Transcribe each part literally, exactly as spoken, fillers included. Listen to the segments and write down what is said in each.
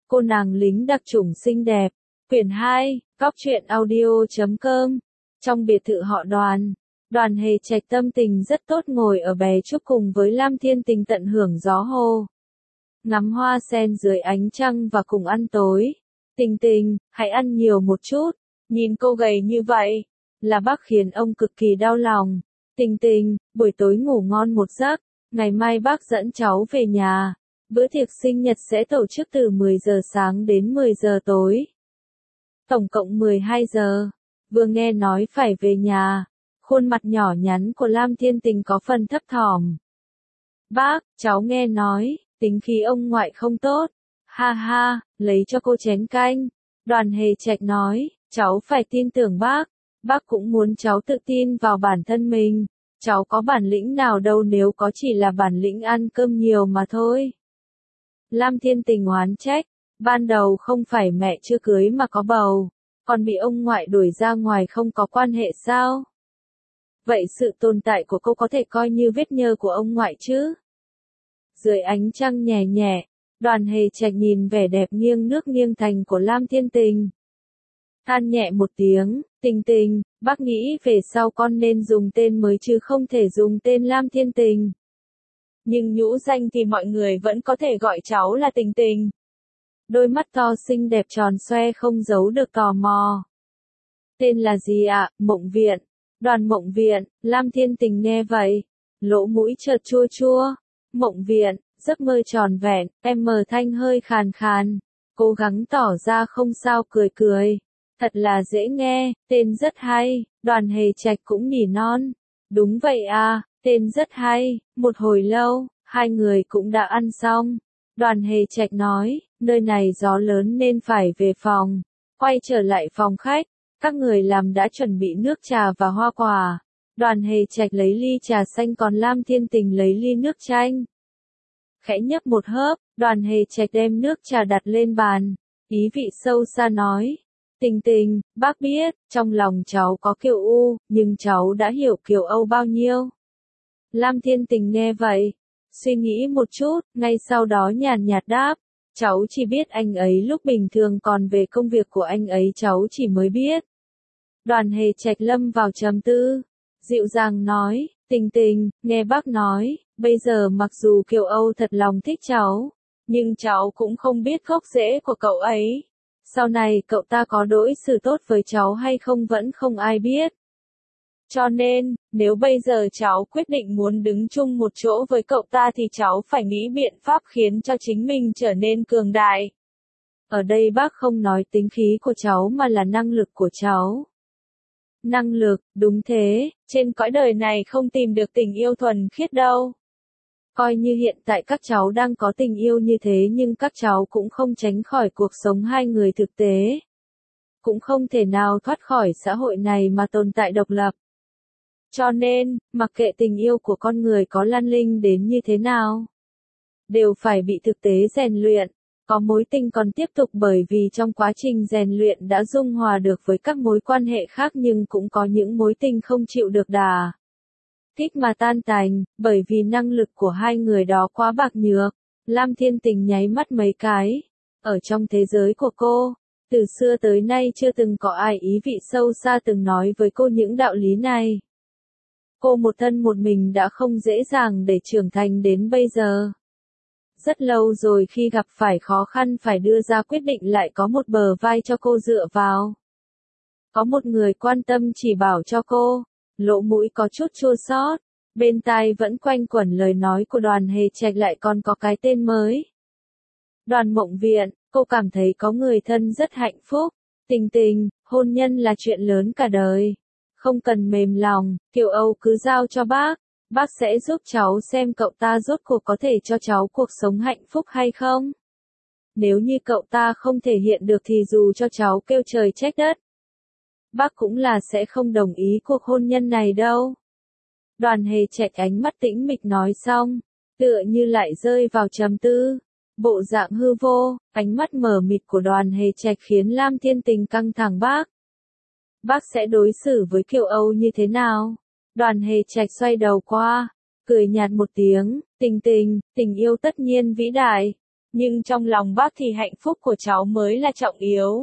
Cô nàng lính đặc chủng xinh đẹp. Quyển hai, góc truyện audio chấm com. Trong biệt thự họ Đoàn, Đoàn Hề Trạch tâm tình rất tốt ngồi ở bè trúc cùng với Lam Thiên Tình tận hưởng gió hồ. Ngắm hoa sen dưới ánh trăng và cùng ăn tối. Tình Tình, hãy ăn nhiều một chút. Nhìn cô gầy như vậy, là bác khiến ông cực kỳ đau lòng. Tình Tình, buổi tối ngủ ngon một giấc. Ngày mai bác dẫn cháu về nhà. Bữa tiệc sinh nhật sẽ tổ chức từ mười giờ sáng đến mười giờ tối. Tổng cộng mười hai giờ. Vừa nghe nói phải về nhà, khuôn mặt nhỏ nhắn của Lam Thiên Tình có phần thấp thỏm. Bác, cháu nghe nói, tính khí ông ngoại không tốt. Ha ha, lấy cho cô chén canh. Đoàn Hề Trạch nói, cháu phải tin tưởng bác. Bác cũng muốn cháu tự tin vào bản thân mình. Cháu có bản lĩnh nào đâu nếu có chỉ là bản lĩnh ăn cơm nhiều mà thôi. Lam Thiên Tình oán trách, ban đầu không phải mẹ chưa cưới mà có bầu, còn bị ông ngoại đuổi ra ngoài không có quan hệ sao? Vậy sự tồn tại của cô có thể coi như vết nhơ của ông ngoại chứ? Dưới ánh trăng nhẹ nhẹ, Đoàn Hề Trạch nhìn vẻ đẹp nghiêng nước nghiêng thành của Lam Thiên Tình. Than nhẹ một tiếng, Tình Tình, bác nghĩ về sau con nên dùng tên mới chứ không thể dùng tên Lam Thiên Tình. Nhưng nhũ danh thì mọi người vẫn có thể gọi cháu là Tình Tình. Đôi mắt to xinh đẹp tròn xoe không giấu được tò mò. Tên là gì ạ? À? Mộng Viện. Đoàn Mộng Viện. Lam Thiên Tình nghe vậy, lỗ mũi chợt chua chua. Mộng Viện, giấc mơ tròn vẹn. Em mờ thanh hơi khàn khàn, cố gắng tỏ ra không sao cười cười. Thật là dễ nghe, tên rất hay. Đoàn Hề Trạch cũng nỉ non. Đúng vậy à, tên rất hay. Một hồi lâu, hai người cũng đã ăn xong. Đoàn Hề Trạch nói, nơi này gió lớn nên phải về phòng. Quay trở lại phòng khách, các người làm đã chuẩn bị nước trà và hoa quả. Đoàn Hề Trạch lấy ly trà xanh còn Lam Thiên Tình lấy ly nước chanh. Khẽ nhấp một hớp, Đoàn Hề Trạch đem nước trà đặt lên bàn, ý vị sâu xa nói. Tình Tình, bác biết, trong lòng cháu có Kiều U, nhưng cháu đã hiểu Kiều Âu bao nhiêu. Lam Thiên Tình nghe vậy, suy nghĩ một chút, ngay sau đó nhàn nhạt đáp, cháu chỉ biết anh ấy lúc bình thường còn về công việc của anh ấy cháu chỉ mới biết. Đoàn Hề Trạch lâm vào trầm tư, dịu dàng nói, Tình Tình, nghe bác nói, bây giờ mặc dù Kiều Âu thật lòng thích cháu, nhưng cháu cũng không biết gốc rễ của cậu ấy. Sau này cậu ta có đối xử tốt với cháu hay không vẫn không ai biết. Cho nên, nếu bây giờ cháu quyết định muốn đứng chung một chỗ với cậu ta thì cháu phải nghĩ biện pháp khiến cho chính mình trở nên cường đại. Ở đây bác không nói tính khí của cháu mà là năng lực của cháu. Năng lực, đúng thế, trên cõi đời này không tìm được tình yêu thuần khiết đâu. Coi như hiện tại các cháu đang có tình yêu như thế nhưng các cháu cũng không tránh khỏi cuộc sống hai người thực tế. Cũng không thể nào thoát khỏi xã hội này mà tồn tại độc lập. Cho nên, mặc kệ tình yêu của con người có lăn linh đến như thế nào, đều phải bị thực tế rèn luyện. Có mối tình còn tiếp tục bởi vì trong quá trình rèn luyện đã dung hòa được với các mối quan hệ khác nhưng cũng có những mối tình không chịu được đà kích mà tan tành, bởi vì năng lực của hai người đó quá bạc nhược. Lam Thiên Tình nháy mắt mấy cái. Ở trong thế giới của cô, từ xưa tới nay chưa từng có ai ý vị sâu xa từng nói với cô những đạo lý này. Cô một thân một mình đã không dễ dàng để trưởng thành đến bây giờ. Rất lâu rồi khi gặp phải khó khăn phải đưa ra quyết định lại có một bờ vai cho cô dựa vào. Có một người quan tâm chỉ bảo cho cô. Lỗ mũi có chút chua xót, bên tai vẫn quanh quẩn lời nói của Đoàn Hề Trạch lại còn có cái tên mới. Đoàn Mộng Viện, cô cảm thấy có người thân rất hạnh phúc. Tình Tình, hôn nhân là chuyện lớn cả đời. Không cần mềm lòng, Kiều Âu cứ giao cho bác. Bác sẽ giúp cháu xem cậu ta rốt cuộc có thể cho cháu cuộc sống hạnh phúc hay không. Nếu như cậu ta không thể hiện được thì dù cho cháu kêu trời trách đất, bác cũng là sẽ không đồng ý cuộc hôn nhân này đâu. Đoàn Hề Trạch ánh mắt tĩnh mịch nói xong, tựa như lại rơi vào trầm tư. Bộ dạng hư vô, ánh mắt mờ mịt của Đoàn Hề Trạch khiến Lam Thiên Tình căng thẳng. Bác, bác sẽ đối xử với Kiều Âu như thế nào? Đoàn Hề Trạch xoay đầu qua, cười nhạt một tiếng, Tình Tình, tình yêu tất nhiên vĩ đại. Nhưng trong lòng bác thì hạnh phúc của cháu mới là trọng yếu.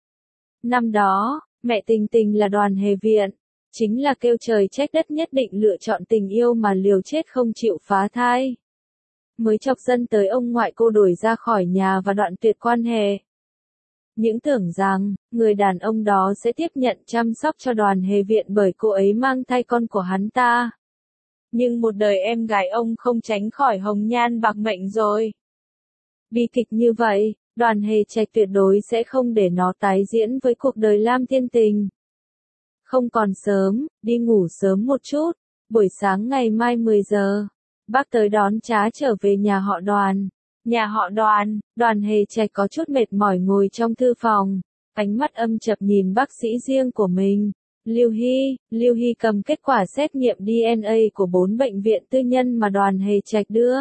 Năm đó, mẹ Tình Tình là Đoàn Hề Viện, chính là kêu trời trách đất nhất định lựa chọn tình yêu mà liều chết không chịu phá thai. Mới chọc dân tới ông ngoại cô đuổi ra khỏi nhà và đoạn tuyệt quan hệ. Những tưởng rằng, người đàn ông đó sẽ tiếp nhận chăm sóc cho Đoàn Hề Viện bởi cô ấy mang thai con của hắn ta. Nhưng một đời em gái ông không tránh khỏi hồng nhan bạc mệnh rồi. Bi kịch như vậy, Đoàn Hề Trạch tuyệt đối sẽ không để nó tái diễn với cuộc đời Lam Thiên Tình. Không còn sớm, đi ngủ sớm một chút, buổi sáng ngày mai mười giờ, bác tới đón trá trở về nhà họ Đoàn. Nhà họ Đoàn, Đoàn Hề Trạch có chút mệt mỏi ngồi trong thư phòng, ánh mắt âm chập nhìn bác sĩ riêng của mình. Lưu Hy, Lưu Hy cầm kết quả xét nghiệm đê en a của bốn bệnh viện tư nhân mà Đoàn Hề Trạch đưa.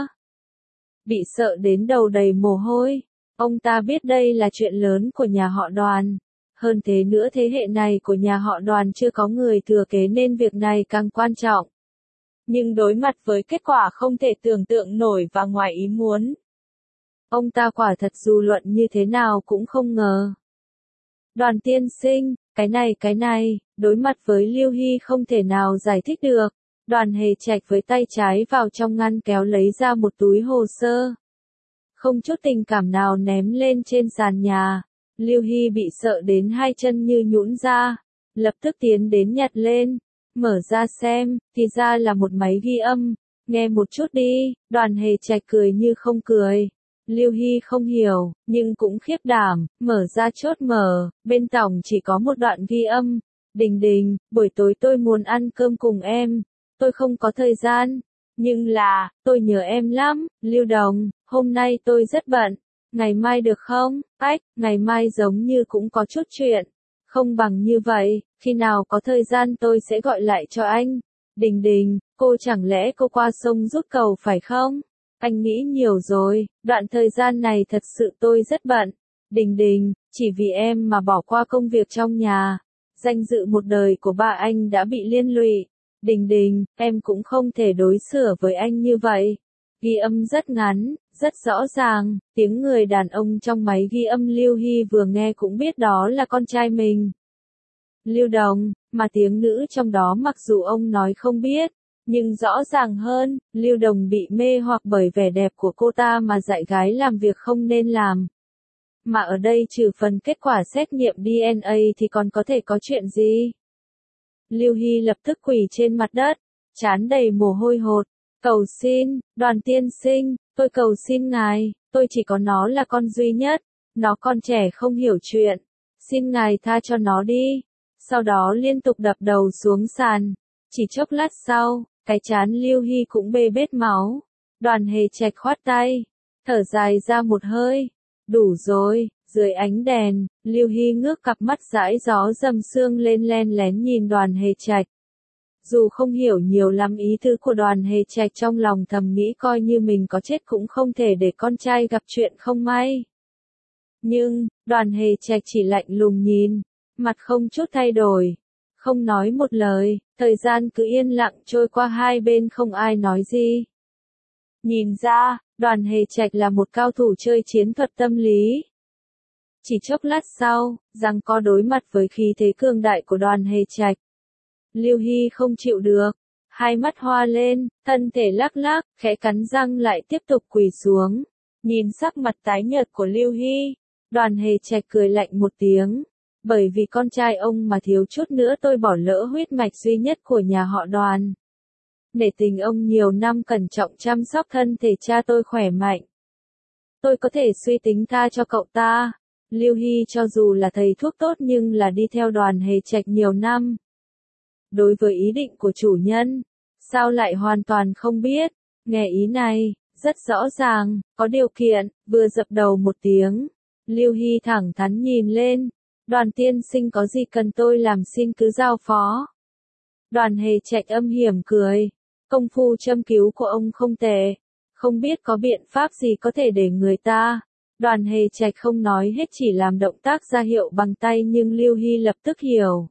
Bị sợ đến đầu đầy mồ hôi, ông ta biết đây là chuyện lớn của nhà họ Đoàn. Hơn thế nữa thế hệ này của nhà họ Đoàn chưa có người thừa kế nên việc này càng quan trọng. Nhưng đối mặt với kết quả không thể tưởng tượng nổi và ngoài ý muốn, ông ta quả thật dù luận như thế nào cũng không ngờ. Đoàn tiên sinh, cái này cái này, đối mặt với Lưu Hy không thể nào giải thích được. Đoàn Hề Trạch với tay trái vào trong ngăn kéo lấy ra một túi hồ sơ. Không chút tình cảm nào ném lên trên sàn nhà. Lưu Hy bị sợ đến hai chân như nhũn ra. Lập tức tiến đến nhặt lên. Mở ra xem, thì ra là một máy ghi âm. Nghe một chút đi, Đoàn Hề Trạch cười như không cười. Lưu Hy không hiểu, nhưng cũng khiếp đảm, mở ra chốt mở, bên tổng chỉ có một đoạn ghi âm. Đình Đình, buổi tối tôi muốn ăn cơm cùng em. Tôi không có thời gian. Nhưng là, tôi nhớ em lắm, Lưu Đồng, hôm nay tôi rất bận. Ngày mai được không? Ách, ngày mai giống như cũng có chút chuyện. Không bằng như vậy, khi nào có thời gian tôi sẽ gọi lại cho anh. Đình Đình, cô chẳng lẽ cô qua sông rút cầu phải không? Anh nghĩ nhiều rồi, đoạn thời gian này thật sự tôi rất bận. Đình Đình, chỉ vì em mà bỏ qua công việc trong nhà. Danh dự một đời của ba anh đã bị liên lụy. Đình Đình, em cũng không thể đối xử với anh như vậy. Ghi âm rất ngắn, rất rõ ràng, tiếng người đàn ông trong máy ghi âm Lưu Hy vừa nghe cũng biết đó là con trai mình. Lưu Đồng, mà tiếng nữ trong đó mặc dù ông nói không biết, nhưng rõ ràng hơn, Lưu Đồng bị mê hoặc bởi vẻ đẹp của cô ta mà dạy gái làm việc không nên làm. Mà ở đây trừ phần kết quả xét nghiệm đê en a thì còn có thể có chuyện gì? Lưu Hy lập tức quỳ trên mặt đất, trán đầy mồ hôi hột. Cầu xin, Đoàn tiên sinh, tôi cầu xin ngài, tôi chỉ có nó là con duy nhất, nó còn trẻ không hiểu chuyện. Xin ngài tha cho nó đi. Sau đó liên tục đập đầu xuống sàn. Chỉ chốc lát sau, cái trán Lưu Hy cũng bê bết máu. Đoàn Hề Trạch khoát tay, thở dài ra một hơi. Đủ rồi, dưới ánh đèn, Lưu Hy ngước cặp mắt dãi gió dầm sương lên len lén nhìn Đoàn Hề Trạch. Dù không hiểu nhiều lắm ý tứ của Đoàn Hề Trạch trong lòng thầm nghĩ coi như mình có chết cũng không thể để con trai gặp chuyện không may. Nhưng, Đoàn Hề Trạch chỉ lạnh lùng nhìn, mặt không chút thay đổi, không nói một lời, thời gian cứ yên lặng trôi qua hai bên không ai nói gì. Nhìn ra, Đoàn Hề Trạch là một cao thủ chơi chiến thuật tâm lý. Chỉ chốc lát sau, giằng co đối mặt với khí thế cường đại của Đoàn Hề Trạch. Lưu Hy không chịu được, hai mắt hoa lên, thân thể lắc lắc, khẽ cắn răng lại tiếp tục quỳ xuống. Nhìn sắc mặt tái nhợt của Lưu Hy, Đoàn Hề Trạch cười lạnh một tiếng. Bởi vì con trai ông mà thiếu chút nữa tôi bỏ lỡ huyết mạch duy nhất của nhà họ Đoàn. Nể tình ông nhiều năm cẩn trọng chăm sóc thân thể cha tôi khỏe mạnh. Tôi có thể suy tính tha cho cậu ta. Lưu Hy cho dù là thầy thuốc tốt nhưng là đi theo Đoàn Hề Trạch nhiều năm. Đối với ý định của chủ nhân, sao lại hoàn toàn không biết, nghe ý này, rất rõ ràng, có điều kiện, vừa dập đầu một tiếng. Lưu Hy thẳng thắn nhìn lên, Đoàn tiên sinh có gì cần tôi làm xin cứ giao phó. Đoàn Hề Trạch âm hiểm cười, công phu châm cứu của ông không tệ, không biết có biện pháp gì có thể để người ta. Đoàn Hề Trạch không nói hết chỉ làm động tác ra hiệu bằng tay nhưng Lưu Hy lập tức hiểu.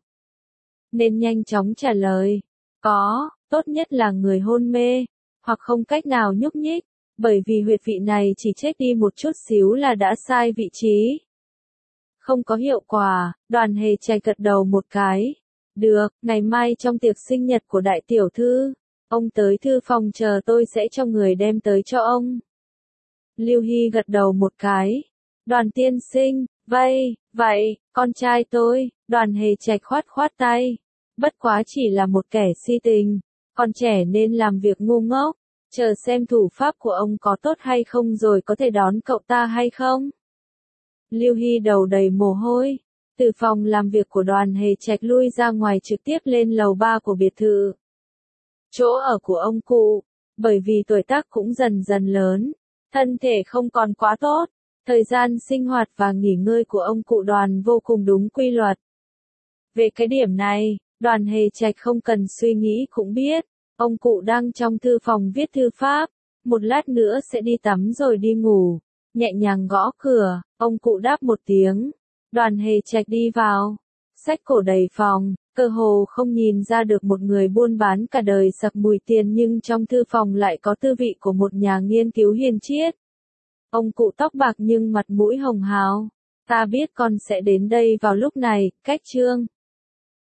Nên nhanh chóng trả lời, có, tốt nhất là người hôn mê, hoặc không cách nào nhúc nhích. bởi vì huyệt vị này chỉ chết đi một chút xíu là đã sai vị trí. Không có hiệu quả, Đoàn Hề Trạch gật đầu một cái. Được, ngày mai trong tiệc sinh nhật của đại tiểu thư, ông tới thư phòng chờ tôi sẽ cho người đem tới cho ông. Lưu Hy gật đầu một cái. Đoàn tiên sinh, vây, vậy, con trai tôi, Đoàn Hề Trạch khoát khoát tay. Bất quá chỉ là một kẻ si tình, còn trẻ nên làm việc ngu ngốc, chờ xem thủ pháp của ông có tốt hay không rồi có thể đón cậu ta hay không. Lưu Hy đầu đầy mồ hôi, từ phòng làm việc của Đoàn Hề Trạch lui ra ngoài trực tiếp lên lầu ba của biệt thự. Chỗ ở của ông cụ, bởi vì tuổi tác cũng dần dần lớn, thân thể không còn quá tốt, thời gian sinh hoạt và nghỉ ngơi của ông cụ Đoàn vô cùng đúng quy luật. Về cái điểm này, Đoàn Hề Trạch không cần suy nghĩ cũng biết, ông cụ đang trong thư phòng viết thư pháp, một lát nữa sẽ đi tắm rồi đi ngủ. Nhẹ nhàng gõ cửa, ông cụ đáp một tiếng. Đoàn Hề Trạch đi vào, xách cổ đầy phòng, cơ hồ không nhìn ra được một người buôn bán cả đời sặc mùi tiền nhưng trong thư phòng lại có tư vị của một nhà nghiên cứu hiền triết. Ông cụ tóc bạc nhưng mặt mũi hồng hào. Ta biết con sẽ đến đây vào lúc này, cách trương.